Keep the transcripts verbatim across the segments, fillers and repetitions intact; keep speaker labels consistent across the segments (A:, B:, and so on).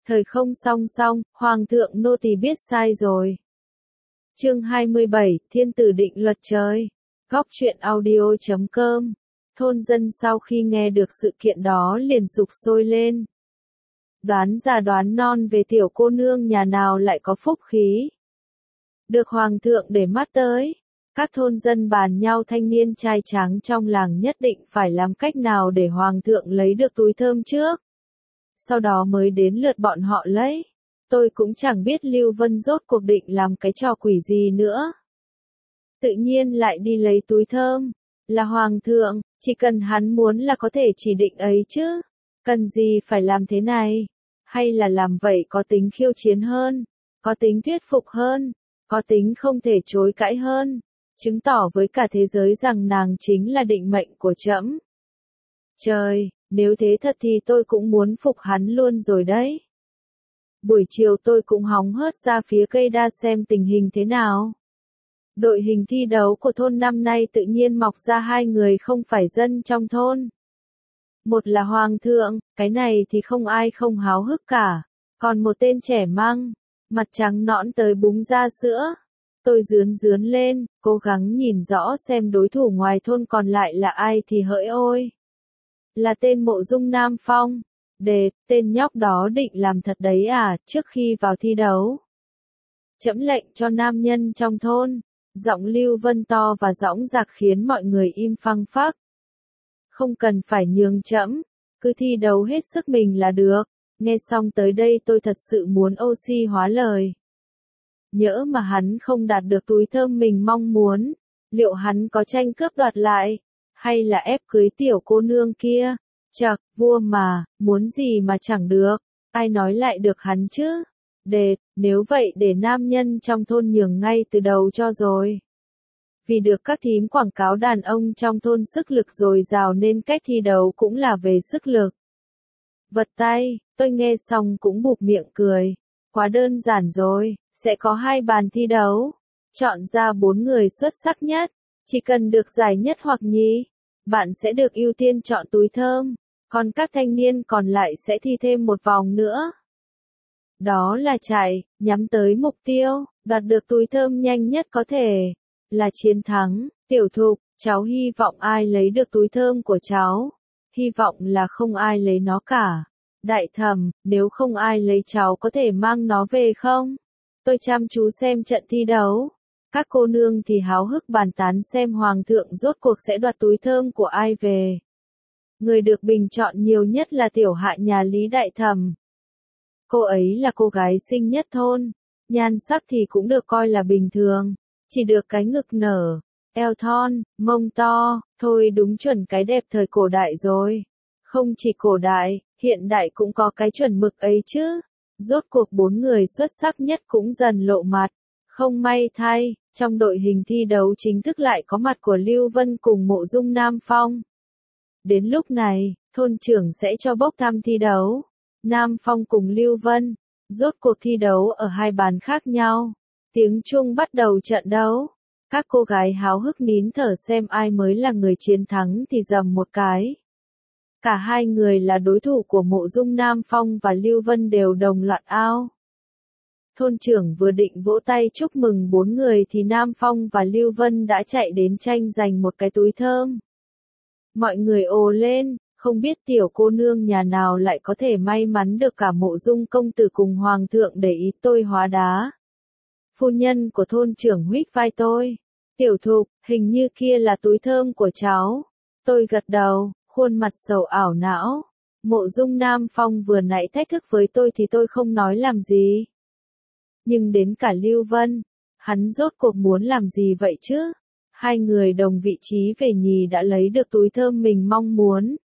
A: Thời không song song, Hoàng thượng nô tỳ biết sai rồi. Chương hai mươi bảy, Thiên tử định luật trời. Góc truyện audio chấm com. Thôn dân sau khi nghe được sự kiện đó liền sục sôi lên. Đoán già đoán non về tiểu cô nương nhà nào lại có phúc khí. Được Hoàng thượng để mắt tới. Các thôn dân bàn nhau thanh niên trai tráng trong làng nhất định phải làm cách nào để Hoàng thượng lấy được túi thơm trước. Sau đó mới đến lượt bọn họ lấy. Tôi cũng chẳng biết Lưu Vân rốt cuộc định làm cái trò quỷ gì nữa. Tự nhiên lại đi lấy túi thơm. Là Hoàng thượng, chỉ cần hắn muốn là có thể chỉ định ấy chứ. Cần gì phải làm thế này? Hay là làm vậy có tính khiêu chiến hơn? Có tính thuyết phục hơn? Có tính không thể chối cãi hơn? Chứng tỏ với cả thế giới rằng nàng chính là định mệnh của trẫm. Trời, nếu thế thật thì tôi cũng muốn phục hắn luôn rồi đấy. Buổi chiều tôi cũng hóng hớt ra phía cây đa xem tình hình thế nào. Đội hình thi đấu của thôn năm nay tự nhiên mọc ra hai người không phải dân trong thôn. Một là Hoàng thượng, cái này thì không ai không háo hức cả. Còn một tên trẻ măng, mặt trắng nõn tới búng ra sữa. Tôi rướn rướn lên, cố gắng nhìn rõ xem đối thủ ngoài thôn còn lại là ai thì hỡi ôi. Là tên Mộ Dung Nam Phong. Đệt, tên nhóc đó định làm thật đấy à, trước khi vào thi đấu. Trẫm lệnh cho nam nhân trong thôn. Giọng Lưu Vân to và dõng dạc khiến mọi người im phăng phắc. Không cần phải nhường trẫm, cứ thi đấu hết sức mình là được. Nghe xong tới đây tôi thật sự muốn oxy hóa lời. Nhỡ mà hắn không đạt được túi thơm mình mong muốn, liệu hắn có tranh cướp đoạt lại, hay là ép cưới tiểu cô nương kia? Chậc, vua mà, muốn gì mà chẳng được, ai nói lại được hắn chứ? Đệt, nếu vậy để nam nhân trong thôn nhường ngay từ đầu cho rồi. Vì được các thím quảng cáo đàn ông trong thôn sức lực dồi dào nên cách thi đấu cũng là về sức lực. Vật tay, tôi nghe xong cũng bụp miệng cười. Quá đơn giản rồi, sẽ có hai bàn thi đấu. Chọn ra bốn người xuất sắc nhất, chỉ cần được giải nhất hoặc nhì, bạn sẽ được ưu tiên chọn túi thơm, còn các thanh niên còn lại sẽ thi thêm một vòng nữa. Đó là chạy, nhắm tới mục tiêu, đoạt được túi thơm nhanh nhất có thể, là chiến thắng. Tiểu Thục, cháu hy vọng ai lấy được túi thơm của cháu, hy vọng là không ai lấy nó cả. Đại Thẩm, nếu không ai lấy cháu có thể mang nó về không? Tôi chăm chú xem trận thi đấu. Các cô nương thì háo hức bàn tán xem Hoàng thượng rốt cuộc sẽ đoạt túi thơm của ai về. Người được bình chọn nhiều nhất là tiểu hạ nhà Lý Đại Thẩm. Cô ấy là cô gái xinh nhất thôn, nhan sắc thì cũng được coi là bình thường, chỉ được cái ngực nở, eo thon, mông to, thôi đúng chuẩn cái đẹp thời cổ đại rồi. Không chỉ cổ đại, hiện đại cũng có cái chuẩn mực ấy chứ. Rốt cuộc bốn người xuất sắc nhất cũng dần lộ mặt. Không may thay, trong đội hình thi đấu chính thức lại có mặt của Lưu Vân cùng Mộ Dung Nam Phong. Đến lúc này, thôn trưởng sẽ cho bốc thăm thi đấu. Nam Phong cùng Lưu Vân, rốt cuộc thi đấu ở hai bàn khác nhau. Tiếng chuông bắt đầu trận đấu. Các cô gái háo hức nín thở xem ai mới là người chiến thắng thì rầm một cái. Cả hai người là đối thủ của Mộ Dung Nam Phong và Lưu Vân đều đồng loạt ao. Thôn trưởng vừa định vỗ tay chúc mừng bốn người thì Nam Phong và Lưu Vân đã chạy đến tranh giành một cái túi thơm. Mọi người ồ lên, không biết tiểu cô nương nhà nào lại có thể may mắn được cả Mộ Dung công tử cùng Hoàng thượng để ý. Tôi hóa đá. Phu nhân của thôn trưởng huých vai tôi. Tiểu Thục, hình như kia là túi thơm của cháu. Tôi gật đầu, khuôn mặt sầu ảo não. Mộ Dung Nam Phong vừa nãy thách thức với tôi thì tôi không nói làm gì. Nhưng đến cả Lưu Vân, hắn rốt cuộc muốn làm gì vậy chứ? Hai người đồng vị trí về nhì đã lấy được túi thơm mình mong muốn.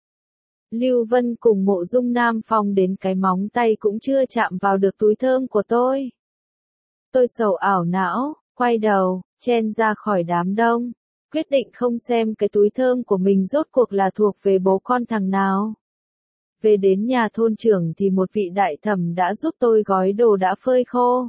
A: Lưu Vân cùng Mộ Dung Nam Phong đến cái móng tay cũng chưa chạm vào được túi thơm của tôi. Tôi sầu ảo não, quay đầu, chen ra khỏi đám đông. Quyết định không xem cái túi thơm của mình rốt cuộc là thuộc về bố con thằng nào. Về đến nhà thôn trưởng thì một vị đại thẩm đã giúp tôi gói đồ đã phơi khô.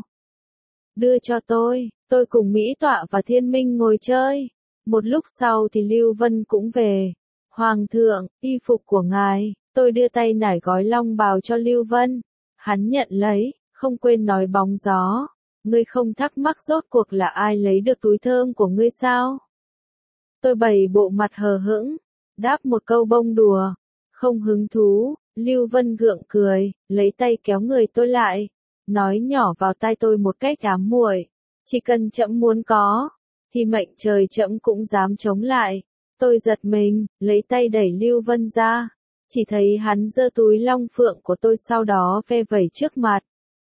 A: Đưa cho tôi, tôi cùng Mỹ Tọa và Thiên Minh ngồi chơi. Một lúc sau thì Lưu Vân cũng về. Hoàng thượng, y phục của ngài, tôi đưa tay nải gói long bào cho Lưu Vân. Hắn nhận lấy, không quên nói bóng gió. Ngươi không thắc mắc rốt cuộc là ai lấy được túi thơm của ngươi sao? Tôi bày bộ mặt hờ hững, đáp một câu bông đùa. Không hứng thú, Lưu Vân gượng cười, lấy tay kéo người tôi lại, nói nhỏ vào tai tôi một cách ám muội. Chỉ cần trẫm muốn có, thì mệnh trời trẫm cũng dám chống lại. Tôi giật mình, lấy tay đẩy Lưu Vân ra. Chỉ thấy hắn giơ túi long phượng của tôi sau đó ve vẩy trước mặt.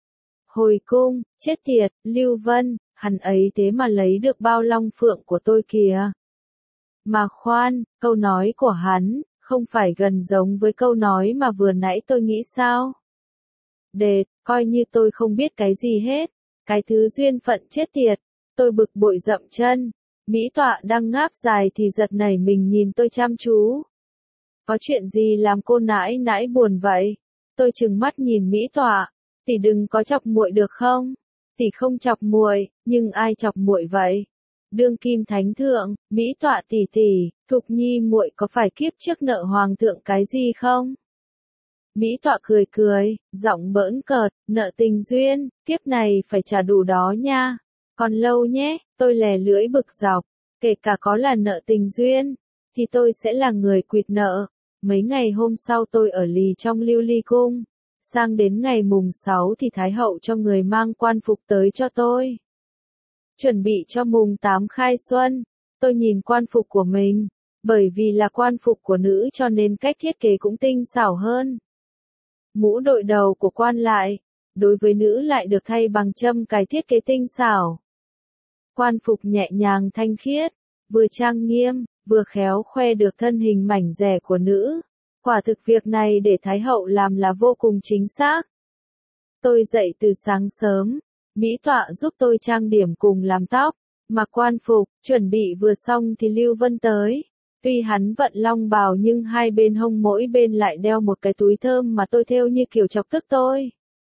A: Hồi cung, chết tiệt, Lưu Vân, hắn ấy thế mà lấy được bao long phượng của tôi kìa. Mà khoan, câu nói của hắn, không phải gần giống với câu nói mà vừa nãy tôi nghĩ sao? Đệt, coi như tôi không biết cái gì hết. Cái thứ duyên phận chết tiệt. Tôi bực bội dậm chân. Mỹ tọa đang ngáp dài thì giật nảy mình nhìn tôi chăm chú. Có chuyện gì làm cô nãi nãi buồn vậy? Tôi trừng mắt nhìn Mỹ tọa. Tỷ đừng có chọc muội được không? Tỷ không chọc muội, nhưng ai chọc muội vậy? Đương kim thánh thượng, Mỹ tọa tỷ tỷ, Thục Nhi muội có phải kiếp trước nợ hoàng thượng cái gì không? Mỹ tọa cười cười, giọng bỡn cợt, nợ tình duyên, kiếp này phải trả đủ đó nha. Còn lâu nhé, tôi lè lưỡi bực dọc, kể cả có là nợ tình duyên, thì tôi sẽ là người quỵt nợ. Mấy ngày hôm sau tôi ở lì trong Lưu Ly cung, sang đến ngày mùng sáu thì Thái hậu cho người mang quan phục tới cho tôi. Chuẩn bị cho mùng tám khai xuân, tôi nhìn quan phục của mình, bởi vì là quan phục của nữ cho nên cách thiết kế cũng tinh xảo hơn. Mũ đội đầu của quan lại, đối với nữ lại được thay bằng châm cài thiết kế tinh xảo. Quan phục nhẹ nhàng thanh khiết, vừa trang nghiêm, vừa khéo khoe được thân hình mảnh dẻ của nữ. Quả thực việc này để Thái hậu làm là vô cùng chính xác. Tôi dậy từ sáng sớm, Mỹ tọa giúp tôi trang điểm cùng làm tóc, mặc quan phục, chuẩn bị vừa xong thì Lưu Vân tới. Tuy hắn vận long bào nhưng hai bên hông mỗi bên lại đeo một cái túi thơm mà tôi thêu như kiểu chọc tức tôi.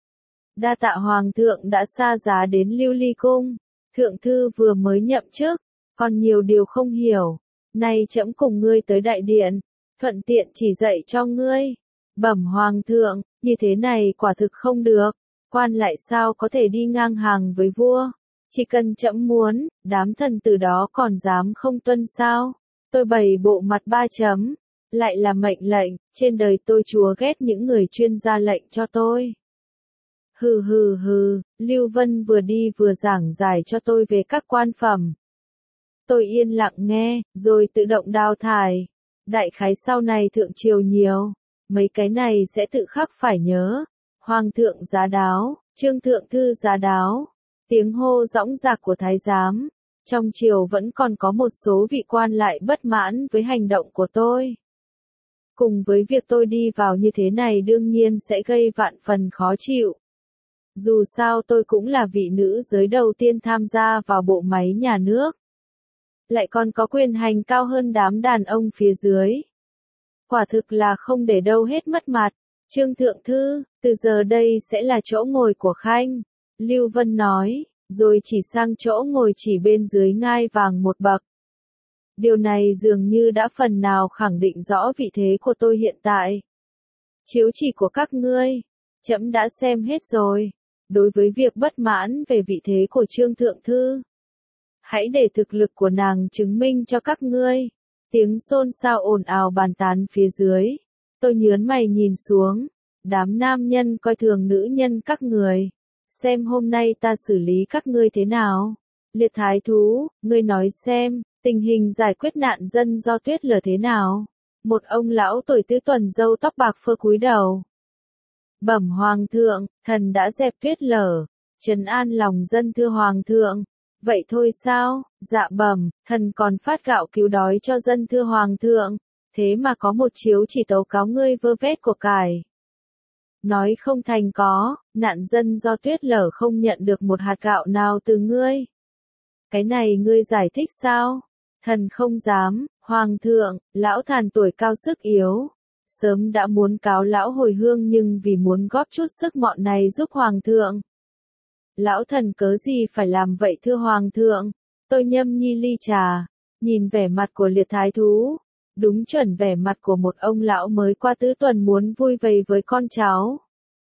A: Đa tạ hoàng thượng đã xa giá đến Lưu Ly cung, thượng thư vừa mới nhậm chức, còn nhiều điều không hiểu. Nay trẫm cùng ngươi tới đại điện, thuận tiện chỉ dạy cho ngươi. Bẩm hoàng thượng, như thế này quả thực không được, quan lại sao có thể đi ngang hàng với vua, chỉ cần trẫm muốn, đám thần từ đó còn dám không tuân sao. Tôi bày bộ mặt ba chấm, lại là mệnh lệnh, trên đời tôi chúa ghét những người chuyên ra lệnh cho tôi. Hừ hừ hừ, Lưu Vân vừa đi vừa giảng giải cho tôi về các quan phẩm. Tôi yên lặng nghe, rồi tự động đào thải. Đại khái sau này thượng triều nhiều, mấy cái này sẽ tự khắc phải nhớ. Hoàng thượng giá đáo, trương thượng thư giá đáo, tiếng hô dõng dạc của thái giám. Trong triều vẫn còn có một số vị quan lại bất mãn với hành động của tôi. Cùng với việc tôi đi vào như thế này đương nhiên sẽ gây vạn phần khó chịu. Dù sao tôi cũng là vị nữ giới đầu tiên tham gia vào bộ máy nhà nước. Lại còn có quyền hành cao hơn đám đàn ông phía dưới. Quả thực là không để đâu hết mất mặt. Trương thượng thư, từ giờ đây sẽ là chỗ ngồi của khanh. Lưu Vân nói, rồi chỉ sang chỗ ngồi chỉ bên dưới ngai vàng một bậc. Điều này dường như đã phần nào khẳng định rõ vị thế của tôi hiện tại. Chiếu chỉ của các ngươi, trẫm đã xem hết rồi. Đối với việc bất mãn về vị thế của Trương thượng thư, hãy để thực lực của nàng chứng minh cho các ngươi. Tiếng xôn xao ồn ào bàn tán phía dưới. Tôi nhớn mày nhìn xuống. Đám nam nhân coi thường nữ nhân các người. Xem hôm nay ta xử lý các ngươi thế nào. Liệt thái thú, ngươi nói xem, tình hình giải quyết nạn dân do tuyết lở thế nào. Một ông lão tuổi tứ tuần râu tóc bạc phơ cúi đầu. Bẩm hoàng thượng, thần đã dẹp tuyết lở, trấn an lòng dân thưa hoàng thượng. Vậy thôi sao? Dạ bẩm, thần còn phát gạo cứu đói cho dân thưa hoàng thượng. Thế mà có một chiếu chỉ tấu cáo ngươi vơ vét của cải. Nói không thành có, nạn dân do tuyết lở không nhận được một hạt gạo nào từ ngươi. Cái này ngươi giải thích sao? Thần không dám, hoàng thượng, lão thàn tuổi cao sức yếu. Sớm đã muốn cáo lão hồi hương nhưng vì muốn góp chút sức mọn này giúp hoàng thượng. Lão thần cớ gì phải làm vậy thưa hoàng thượng? Tôi nhâm nhi ly trà, nhìn vẻ mặt của liệt thái thú. Đúng chuẩn vẻ mặt của một ông lão mới qua tứ tuần muốn vui vầy với con cháu.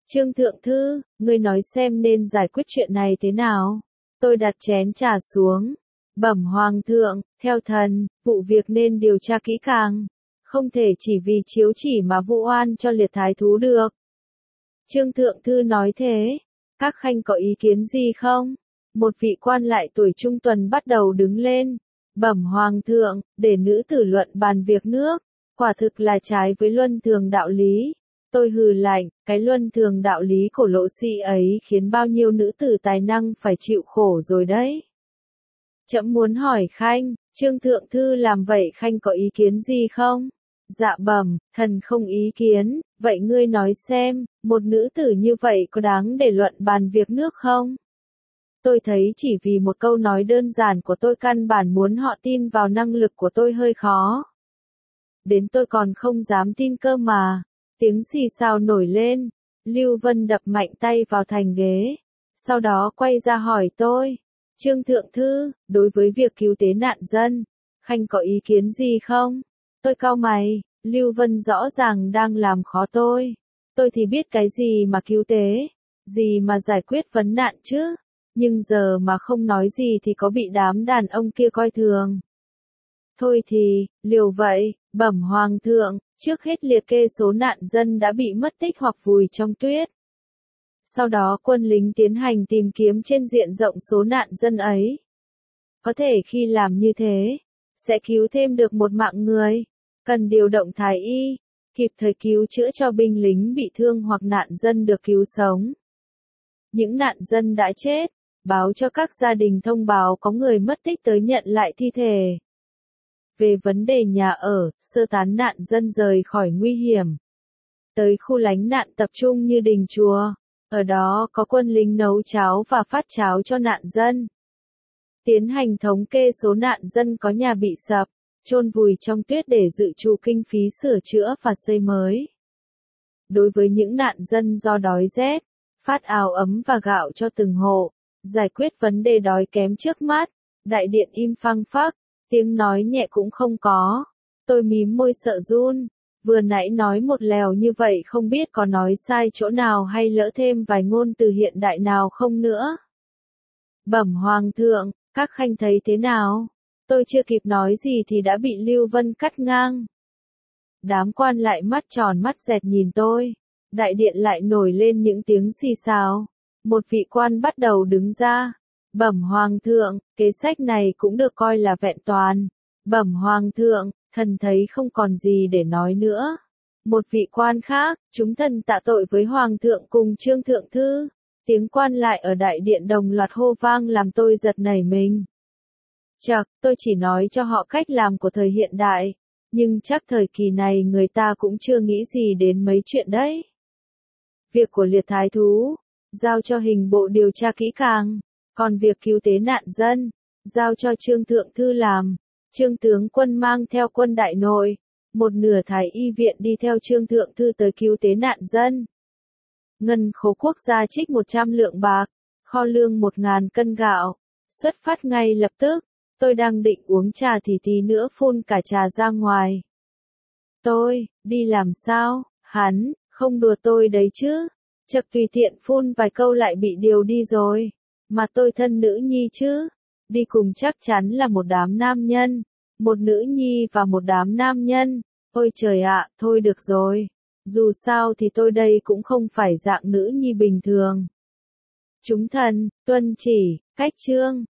A: Trương Thượng Thư, ngươi nói xem nên giải quyết chuyện này thế nào? Tôi đặt chén trà xuống. Bẩm Hoàng thượng, theo thần, vụ việc nên điều tra kỹ càng. Không thể chỉ vì chiếu chỉ mà vu oan cho liệt thái thú được. Trương Thượng Thư nói thế. Các khanh có ý kiến gì không? Một vị quan lại tuổi trung tuần bắt đầu đứng lên. Bẩm Hoàng thượng, để nữ tử luận bàn việc nước. Quả thực là trái với luân thường đạo lý. Tôi hừ lạnh, cái luân thường đạo lý của Lộ Sĩ ấy khiến bao nhiêu nữ tử tài năng phải chịu khổ rồi đấy. Trẫm muốn hỏi khanh, Trương Thượng Thư làm vậy khanh có ý kiến gì không? Dạ bẩm, thần không ý kiến, vậy ngươi nói xem, một nữ tử như vậy có đáng để luận bàn việc nước không? Tôi thấy chỉ vì một câu nói đơn giản của tôi căn bản muốn họ tin vào năng lực của tôi hơi khó. Đến tôi còn không dám tin cơ mà. Tiếng xì xào nổi lên, Lưu Vân đập mạnh tay vào thành ghế, sau đó quay ra hỏi tôi, Trương Thượng Thư, đối với việc cứu tế nạn dân, khanh có ý kiến gì không? Tôi cau mày, Lưu Vân rõ ràng đang làm khó tôi, tôi thì biết cái gì mà cứu tế, gì mà giải quyết vấn nạn chứ, nhưng giờ mà không nói gì thì có bị đám đàn ông kia coi thường. Thôi thì, liều vậy, bẩm Hoàng thượng. Trước hết liệt kê số nạn dân đã bị mất tích hoặc vùi trong tuyết. Sau đó quân lính tiến hành tìm kiếm trên diện rộng số nạn dân ấy. Có thể khi làm như thế, sẽ cứu thêm được một mạng người. Cần điều động thái y, kịp thời cứu chữa cho binh lính bị thương hoặc nạn dân được cứu sống. Những nạn dân đã chết, báo cho các gia đình thông báo có người mất tích tới nhận lại thi thể. Về vấn đề nhà ở, sơ tán nạn dân rời khỏi nguy hiểm. Tới khu lánh nạn tập trung như đình chùa, ở đó có quân lính nấu cháo và phát cháo cho nạn dân. Tiến hành thống kê số nạn dân có nhà bị sập, chôn vùi trong tuyết để dự trù kinh phí sửa chữa và xây mới. Đối với những nạn dân do đói rét, phát áo ấm và gạo cho từng hộ, giải quyết vấn đề đói kém trước mắt, đại điện im phăng phắc. Tiếng nói nhẹ cũng không có. Tôi mím môi sợ run. Vừa nãy nói một lèo như vậy không biết có nói sai chỗ nào hay lỡ thêm vài ngôn từ hiện đại nào không nữa. Bẩm Hoàng thượng, các khanh thấy thế nào? Tôi chưa kịp nói gì thì đã bị Lưu Vân cắt ngang. Đám quan lại mắt tròn mắt dẹt nhìn tôi. Đại điện lại nổi lên những tiếng xì xào. Một vị quan bắt đầu đứng ra. Bẩm Hoàng thượng, kế sách này cũng được coi là vẹn toàn. Bẩm Hoàng thượng, thần thấy không còn gì để nói nữa. Một vị quan khác, chúng thần tạ tội với Hoàng thượng cùng Trương Thượng Thư. Tiếng quan lại ở đại điện đồng loạt hô vang làm tôi giật nảy mình. Chậc, tôi chỉ nói cho họ cách làm của thời hiện đại. Nhưng chắc thời kỳ này người ta cũng chưa nghĩ gì đến mấy chuyện đấy. Việc của liệt thái thú, giao cho hình bộ điều tra kỹ càng. Còn việc cứu tế nạn dân, giao cho Trương Thượng Thư làm. Trương tướng quân mang theo quân đại nội, một nửa thái y viện đi theo Trương Thượng Thư tới cứu tế nạn dân. Ngân khố quốc gia trích một trăm lượng bạc, kho lương một ngàn cân gạo, xuất phát ngay lập tức. Tôi đang định uống trà thì tí nữa phun cả trà ra ngoài. Tôi, đi làm sao? Hắn, không đùa tôi đấy chứ. Chợt tùy tiện phun vài câu lại bị điều đi rồi. Mà tôi thân nữ nhi chứ. Đi cùng chắc chắn là một đám nam nhân. Một nữ nhi và một đám nam nhân. Ôi trời ạ, thôi được rồi. Dù sao thì tôi đây cũng không phải dạng nữ nhi bình thường. Chúng thần, tuân chỉ, cách chương.